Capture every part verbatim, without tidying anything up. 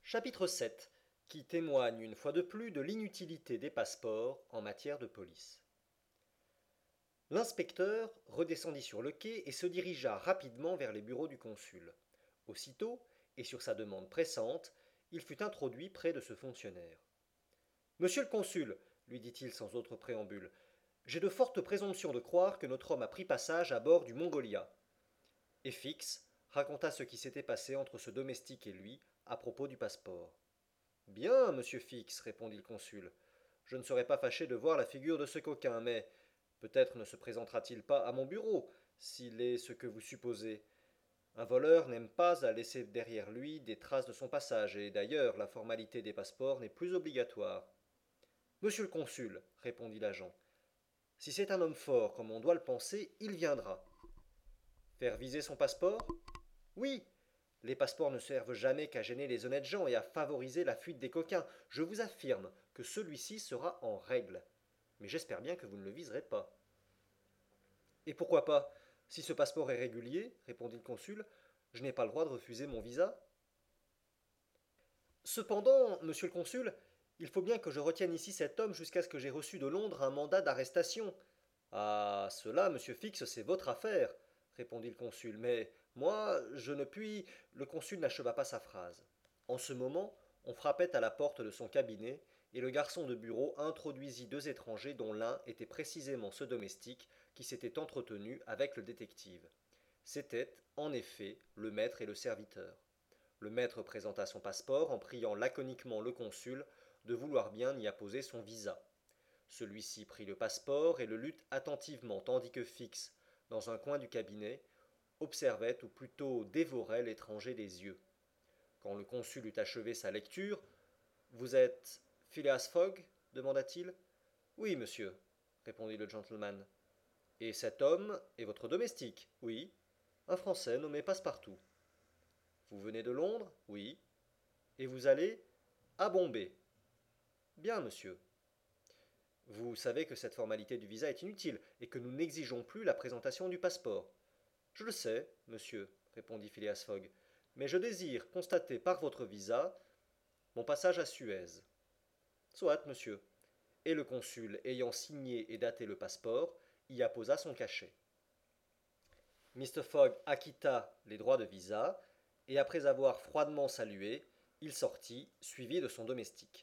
Chapitre sept, qui témoigne une fois de plus de l'inutilité des passeports en matière de police. L'inspecteur redescendit sur le quai et se dirigea rapidement vers les bureaux du consul. Aussitôt, et sur sa demande pressante, il fut introduit près de ce fonctionnaire. Monsieur le consul, lui dit-il sans autre préambule, j'ai de fortes présomptions de croire que notre homme a pris passage à bord du Mongolia. Et Fix raconta ce qui s'était passé entre ce domestique et lui à propos du passeport. Bien, monsieur Fix, répondit le consul. Je ne serais pas fâché de voir la figure de ce coquin, mais peut-être ne se présentera-t-il pas à mon bureau, s'il est ce que vous supposez. Un voleur n'aime pas à laisser derrière lui des traces de son passage, et d'ailleurs la formalité des passeports n'est plus obligatoire. Monsieur le consul, répondit l'agent, si c'est un homme fort comme on doit le penser, il viendra. Faire viser son passeport? Oui. Les passeports ne servent jamais qu'à gêner les honnêtes gens et à favoriser la fuite des coquins. Je vous affirme que celui-ci sera en règle. Mais j'espère bien que vous ne le viserez pas. Et pourquoi pas? Si ce passeport est régulier, répondit le consul, je n'ai pas le droit de refuser mon visa. Cependant, monsieur le consul, il faut bien que je retienne ici cet homme jusqu'à ce que j'aie reçu de Londres un mandat d'arrestation. Ah, cela, monsieur Fix, c'est votre affaire, répondit le consul, mais moi, je ne puis. Le consul n'acheva pas sa phrase. En ce moment, on frappait à la porte de son cabinet, et le garçon de bureau introduisit deux étrangers dont l'un était précisément ce domestique qui s'était entretenu avec le détective. C'étaient, en effet, le maître et le serviteur. Le maître présenta son passeport en priant laconiquement le consul de vouloir bien y apposer son visa. Celui-ci prit le passeport et le lut attentivement, tandis que Fix, dans un coin du cabinet, observait ou plutôt dévorait l'étranger des yeux. Quand le consul eut achevé sa lecture, vous êtes Phileas Fogg demanda-t-il. Oui, monsieur, répondit le gentleman. Et cet homme est votre domestique? Oui. Un Français nommé Passepartout. Vous venez de Londres? Oui. Et vous allez à Bombay? Bien, monsieur. Vous savez que cette formalité du visa est inutile et que nous n'exigeons plus la présentation du passeport. Je le sais, monsieur, répondit Phileas Fogg, mais je désire constater par votre visa mon passage à Suez. Soit, monsieur. Et le consul, ayant signé et daté le passeport, y apposa son cachet. Mr. Fogg acquitta les droits de visa, et après avoir froidement salué, il sortit, suivi de son domestique.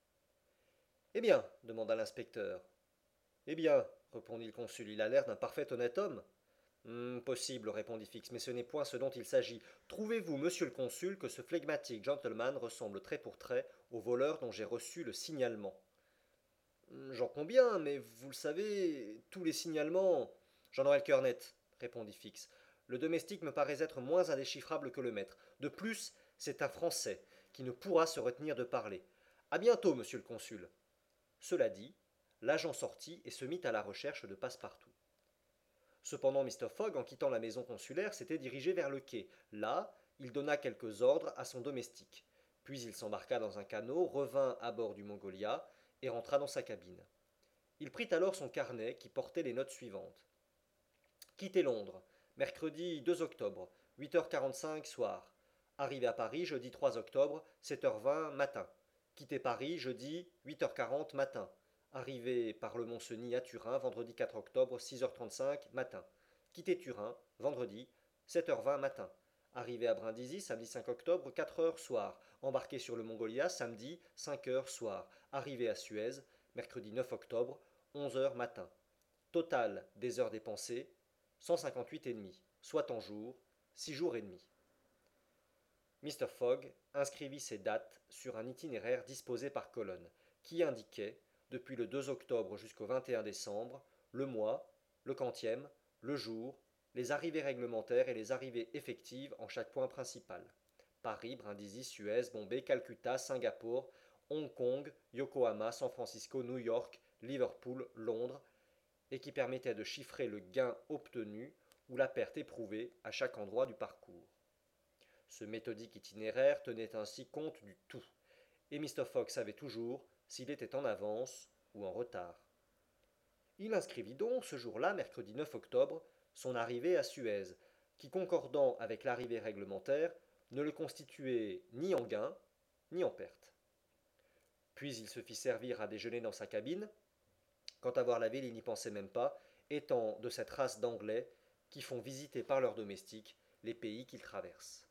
Eh bien, demanda l'inspecteur. Eh bien, répondit le consul, il a l'air d'un parfait honnête homme. Hum, possible, répondit Fix, mais ce n'est point ce dont il s'agit. Trouvez-vous, monsieur le consul, que ce flegmatique gentleman ressemble trait pour trait au voleur dont j'ai reçu le signalement? Hum, J'en conviens, mais vous le savez, tous les signalements. J'en aurai le cœur net, répondit Fix. Le domestique me paraît être moins indéchiffrable que le maître. De plus, c'est un Français, qui ne pourra se retenir de parler. À bientôt, monsieur le consul. Cela dit, l'agent sortit et se mit à la recherche de Passepartout. Cependant, Mr. Fogg, en quittant la maison consulaire, s'était dirigé vers le quai. Là, il donna quelques ordres à son domestique. Puis il s'embarqua dans un canot, revint à bord du Mongolia et rentra dans sa cabine. Il prit alors son carnet qui portait les notes suivantes. Quitter Londres, mercredi deux octobre, huit heures quarante-cinq soir. Arrivé à Paris jeudi trois octobre, sept heures vingt matin. Quitter Paris jeudi huit heures quarante matin. Arrivé par le Mont-Cenis à Turin vendredi quatre octobre, six heures trente-cinq matin. Quitter Turin vendredi sept heures vingt matin. Arrivé à Brindisi samedi cinq octobre, quatre heures soir. Embarqué sur le Mongolia samedi cinq heures soir. Arrivé à Suez mercredi neuf octobre, onze heures matin. Total des heures dépensées cent cinquante-huit et demi, soit en jour six jours et demi. Mr. Fogg inscrivit ces dates sur un itinéraire disposé par colonne, qui indiquait, depuis le deux octobre jusqu'au vingt et un décembre, le mois, le quantième, le jour, les arrivées réglementaires et les arrivées effectives en chaque point principal. Paris, Brindisi, Suez, Bombay, Calcutta, Singapour, Hong Kong, Yokohama, San Francisco, New York, Liverpool, Londres, et qui permettait de chiffrer le gain obtenu ou la perte éprouvée à chaque endroit du parcours. Ce méthodique itinéraire tenait ainsi compte du tout, et Mr. Fogg savait toujours s'il était en avance ou en retard. Il inscrivit donc ce jour-là, mercredi neuf octobre, son arrivée à Suez, qui, concordant avec l'arrivée réglementaire, ne le constituait ni en gain, ni en perte. Puis il se fit servir à déjeuner dans sa cabine. Quant à voir la ville, il n'y pensait même pas, étant de cette race d'Anglais qui font visiter par leurs domestiques les pays qu'ils traversent.